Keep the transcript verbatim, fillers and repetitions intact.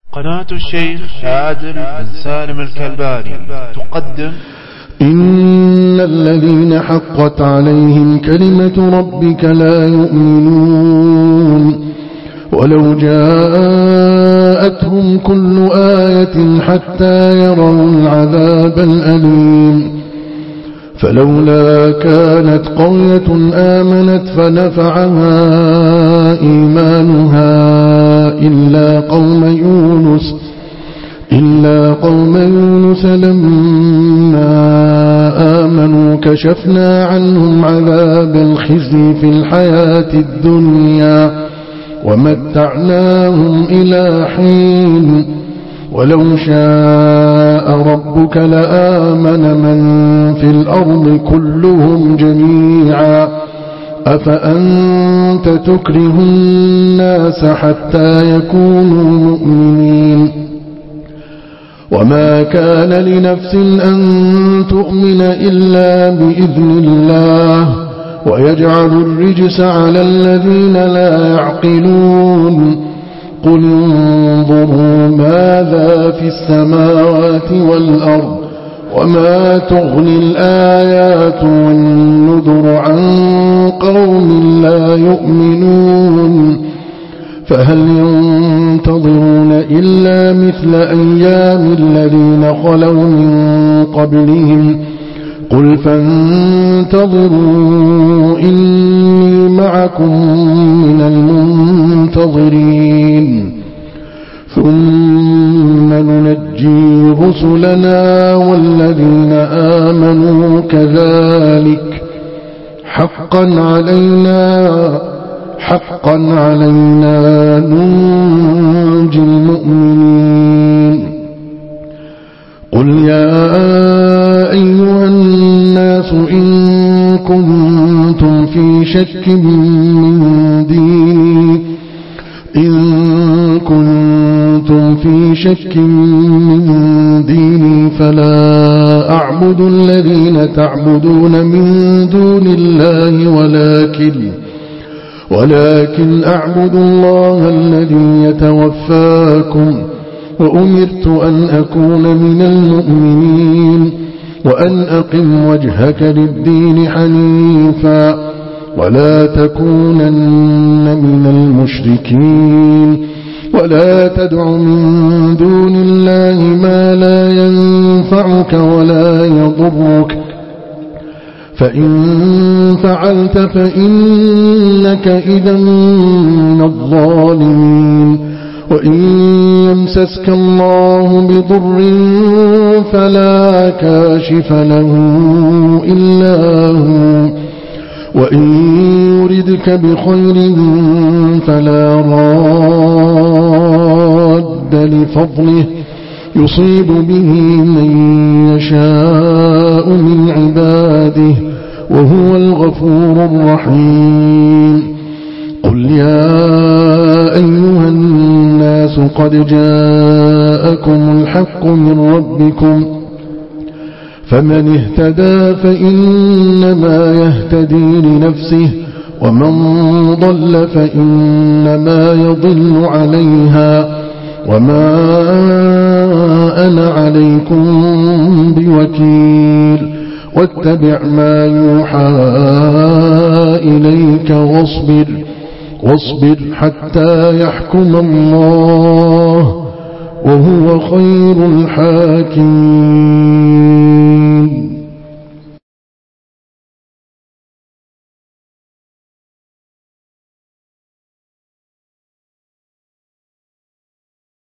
قناة الشيخ عادل بن سالم الكلباني تقدم إن الذين حقت عليهم كلمة ربك لا يؤمنون ولو جاءتهم كل آية حتى يروا العذاب الأليم فلولا كانت قرية آمنت فنفعها إيمانها إلا قوم يونس إلا قوم يونس لما آمنوا كشفنا عنهم عذاب الخزي في الحياة الدنيا ومتعناهم إلى حين ولو شاء ربك لآمن من في الأرض كلهم جميعا أفأنت تكره الناس حتى يكونوا مؤمنين وما كان لنفس أن تؤمن إلا بإذن الله ويجعل الرجس على الذين لا يعقلون قل انظروا ماذا في السماوات والأرض وما تغني الآيات والنذر عن قوم لا يؤمنون فهل ينتظرون إلا مثل أيام الذين خلوا من قبلهم قل فانتظروا إني معكم من المنتظرين ثم ننجي رسلنا والذين آمنوا كذلك حقا علينا حقا علينا ننجي المؤمنين قل يا أيها الناس إن كنتم في شك من ديني إن كنتم في شك من ديني فلا أعبد الذين تعبدون من دون الله ولكن ولكن أعبد الله الذي يتوفاكم وأمرت أن أكون من المؤمنين وأن أقم وجهك للدين حنيفا ولا تكونن من المشركين ولا تدع من دون الله ما لا ينفعك ولا يضرك فإن فعلت فإنك إذا من الظالمين وإن يمسسك الله بضر فلا كاشف له إلا هو وإن يردك بخير فلا راد لفضله يصيب به من يشاء من عباده وهو الغفور الرحيم قل يا أيها الناس قد جاءكم الحق من ربكم فمن اهتدى فإنما يهتدي لنفسه ومن ضل فإنما يضل عليها وما أنا عليكم بوكيل واتبع ما يوحى إليك واصبر واصبر حتى يحكم الله وهو خير الحاكمين